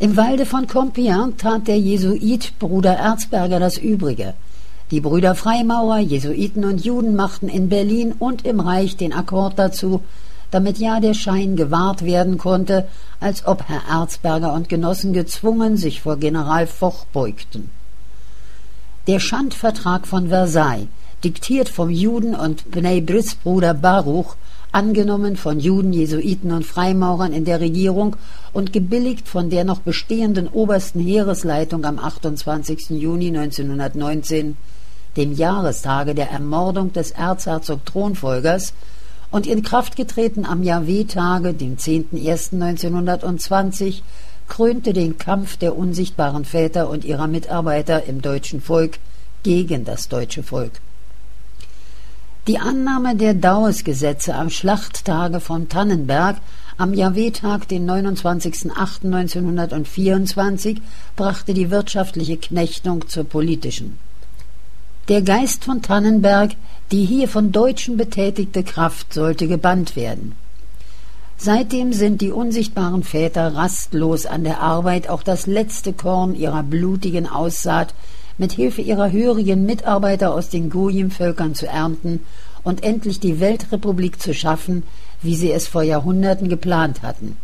Im Walde von Compiègne tat der Jesuit Bruder Erzberger das Übrige. Die Brüder Freimaurer, Jesuiten und Juden machten in Berlin und im Reich den Akkord dazu, damit ja der Schein gewahrt werden konnte, als ob Herr Erzberger und Genossen gezwungen sich vor General Foch beugten. Der Schandvertrag von Versailles, diktiert vom Juden- und Bnei Bris-Bruder Baruch, angenommen von Juden, Jesuiten und Freimaurern in der Regierung und gebilligt von der noch bestehenden obersten Heeresleitung am 28. Juni 1919, dem Jahrestage der Ermordung des Erzherzog-Thronfolgers, und in Kraft getreten am Jahwe-Tage, dem 10.01.1920, krönte den Kampf der unsichtbaren Väter und ihrer Mitarbeiter im deutschen Volk gegen das deutsche Volk. Die Annahme der Dawes-Gesetze am Schlachttage von Tannenberg am Jahwe-Tag, den 29.08.1924, brachte die wirtschaftliche Knechtung zur politischen. Der Geist von Tannenberg, die hier von Deutschen betätigte Kraft, sollte gebannt werden. Seitdem sind die unsichtbaren Väter rastlos an der Arbeit, auch das letzte Korn ihrer blutigen Aussaat mit Hilfe ihrer hörigen Mitarbeiter aus den Gojim-Völkern zu ernten und endlich die Weltrepublik zu schaffen, wie sie es vor Jahrhunderten geplant hatten.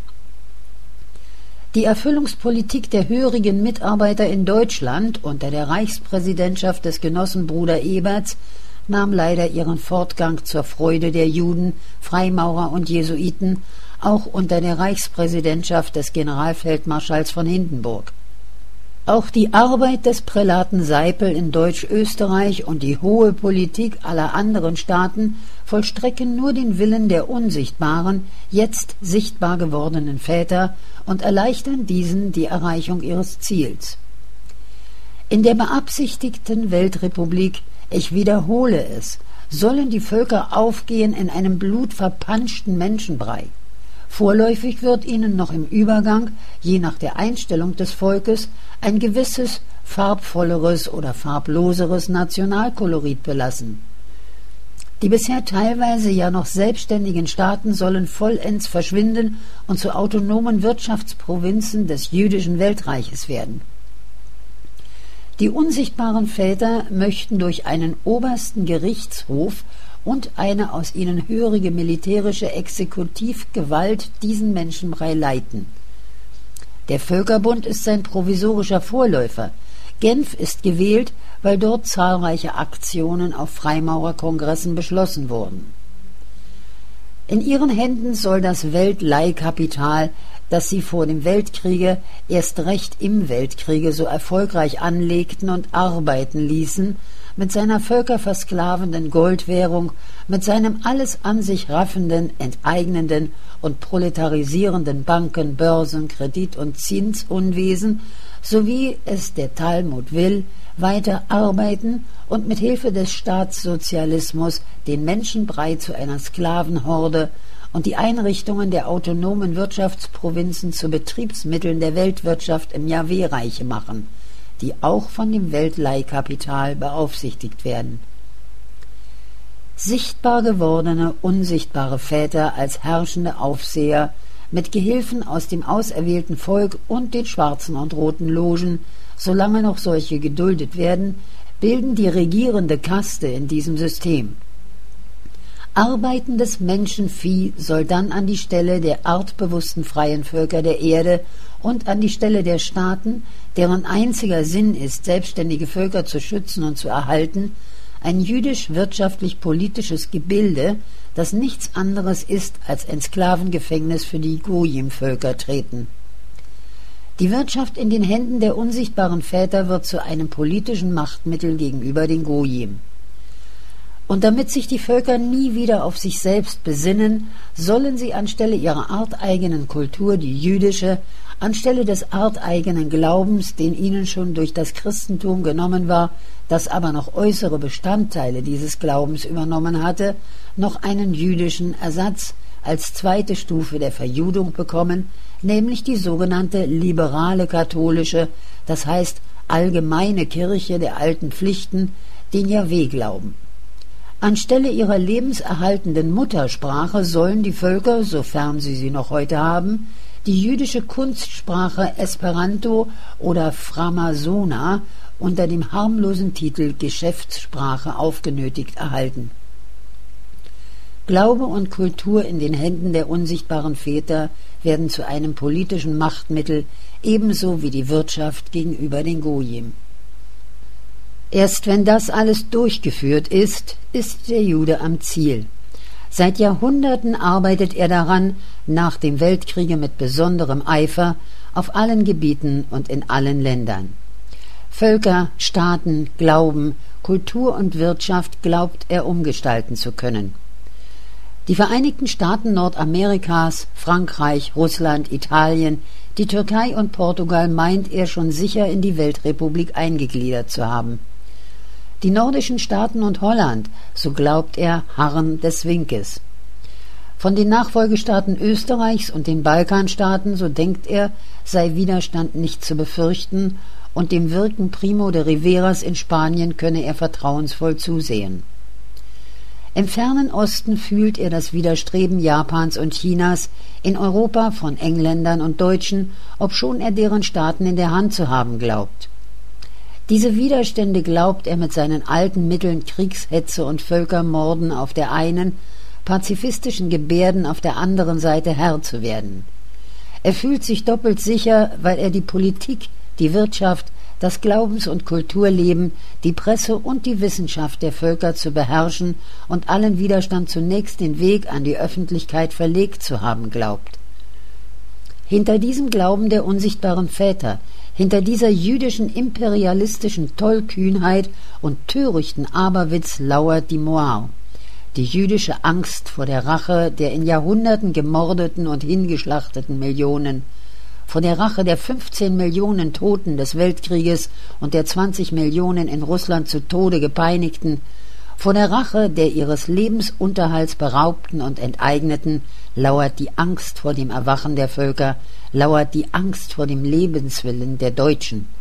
Die Erfüllungspolitik der hörigen Mitarbeiter in Deutschland unter der Reichspräsidentschaft des Genossen Bruder Eberts nahm leider ihren Fortgang zur Freude der Juden, Freimaurer und Jesuiten, auch unter der Reichspräsidentschaft des Generalfeldmarschalls von Hindenburg. Auch die Arbeit des Prälaten Seipel in Deutsch-Österreich und die hohe Politik aller anderen Staaten vollstrecken nur den Willen der unsichtbaren, jetzt sichtbar gewordenen Väter und erleichtern diesen die Erreichung ihres Ziels. In der beabsichtigten Weltrepublik, ich wiederhole es, sollen die Völker aufgehen in einem blutverpanschten Menschenbrei. Vorläufig wird ihnen noch im Übergang, je nach der Einstellung des Volkes, ein gewisses farbvolleres oder farbloseres Nationalkolorit belassen. Die bisher teilweise ja noch selbstständigen Staaten sollen vollends verschwinden und zu autonomen Wirtschaftsprovinzen des jüdischen Weltreiches werden. Die unsichtbaren Väter möchten durch einen obersten Gerichtshof und eine aus ihnen hörige militärische Exekutivgewalt diesen Menschenbrei leiten. Der Völkerbund ist sein provisorischer Vorläufer. Genf ist gewählt, weil dort zahlreiche Aktionen auf Freimaurerkongressen beschlossen wurden. In ihren Händen soll das Weltleihkapital, das sie vor dem Weltkriege, erst recht im Weltkriege so erfolgreich anlegten und arbeiten ließen, mit seiner völkerversklavenden Goldwährung, mit seinem alles an sich raffenden, enteignenden und proletarisierenden Banken, Börsen, Kredit- und Zinsunwesen, so wie es der Talmud will, weiter arbeiten und mit Hilfe des Staatssozialismus den Menschenbrei zu einer Sklavenhorde und die Einrichtungen der autonomen Wirtschaftsprovinzen zu Betriebsmitteln der Weltwirtschaft im Jahwe-Reiche machen, die auch von dem Weltleihkapital beaufsichtigt werden. Sichtbar gewordene, unsichtbare Väter als herrschende Aufseher mit Gehilfen aus dem auserwählten Volk und den schwarzen und roten Logen, solange noch solche geduldet werden, bilden die regierende Kaste in diesem System. Arbeitendes Menschenvieh soll dann an die Stelle der artbewussten freien Völker der Erde und an die Stelle der Staaten, deren einziger Sinn ist, selbstständige Völker zu schützen und zu erhalten, ein jüdisch-wirtschaftlich-politisches Gebilde, das nichts anderes ist als ein Sklavengefängnis für die Gojim-Völker treten. Die Wirtschaft in den Händen der unsichtbaren Väter wird zu einem politischen Machtmittel gegenüber den Gojim. Und damit sich die Völker nie wieder auf sich selbst besinnen, sollen sie anstelle ihrer arteigenen Kultur, die jüdische, anstelle des arteigenen Glaubens, den ihnen schon durch das Christentum genommen war, das aber noch äußere Bestandteile dieses Glaubens übernommen hatte, noch einen jüdischen Ersatz als zweite Stufe der Verjudung bekommen, nämlich die sogenannte liberale katholische, das heißt allgemeine Kirche der alten Pflichten, den Jahwe-Glauben. Anstelle ihrer lebenserhaltenden Muttersprache sollen die Völker, sofern sie noch heute haben, die jüdische Kunstsprache Esperanto oder Framasona unter dem harmlosen Titel Geschäftssprache aufgenötigt erhalten. Glaube und Kultur in den Händen der unsichtbaren Väter werden zu einem politischen Machtmittel, ebenso wie die Wirtschaft gegenüber den Gojim. Erst wenn das alles durchgeführt ist, ist der Jude am Ziel. Seit Jahrhunderten arbeitet er daran, nach dem Weltkriege mit besonderem Eifer, auf allen Gebieten und in allen Ländern. Völker, Staaten, Glauben, Kultur und Wirtschaft glaubt er umgestalten zu können. Die Vereinigten Staaten Nordamerikas, Frankreich, Russland, Italien, die Türkei und Portugal meint er schon sicher in die Weltrepublik eingegliedert zu haben. Die nordischen Staaten und Holland, so glaubt er, harren des Winkes. Von den Nachfolgestaaten Österreichs und den Balkanstaaten, so denkt er, sei Widerstand nicht zu befürchten, und dem Wirken Primo de Riveras in Spanien könne er vertrauensvoll zusehen. Im fernen Osten fühlt er das Widerstreben Japans und Chinas, in Europa von Engländern und Deutschen, obschon er deren Staaten in der Hand zu haben glaubt. Diese Widerstände glaubt er mit seinen alten Mitteln Kriegshetze und Völkermorden auf der einen, pazifistischen Gebärden auf der anderen Seite Herr zu werden. Er fühlt sich doppelt sicher, weil er die Politik, die Wirtschaft, das Glaubens- und Kulturleben, die Presse und die Wissenschaft der Völker zu beherrschen und allen Widerstand zunächst den Weg an die Öffentlichkeit verlegt zu haben glaubt. Hinter diesem Glauben der unsichtbaren Väter, hinter dieser jüdischen imperialistischen Tollkühnheit und törichten Aberwitz lauert die Moar, die jüdische Angst vor der Rache der in Jahrhunderten gemordeten und hingeschlachteten Millionen, vor der Rache der 15 Millionen Toten des Weltkrieges und der 20 Millionen in Russland zu Tode gepeinigten, vor der Rache der ihres Lebensunterhalts beraubten und enteigneten, lauert die Angst vor dem Erwachen der Völker, lauert die Angst vor dem Lebenswillen der Deutschen.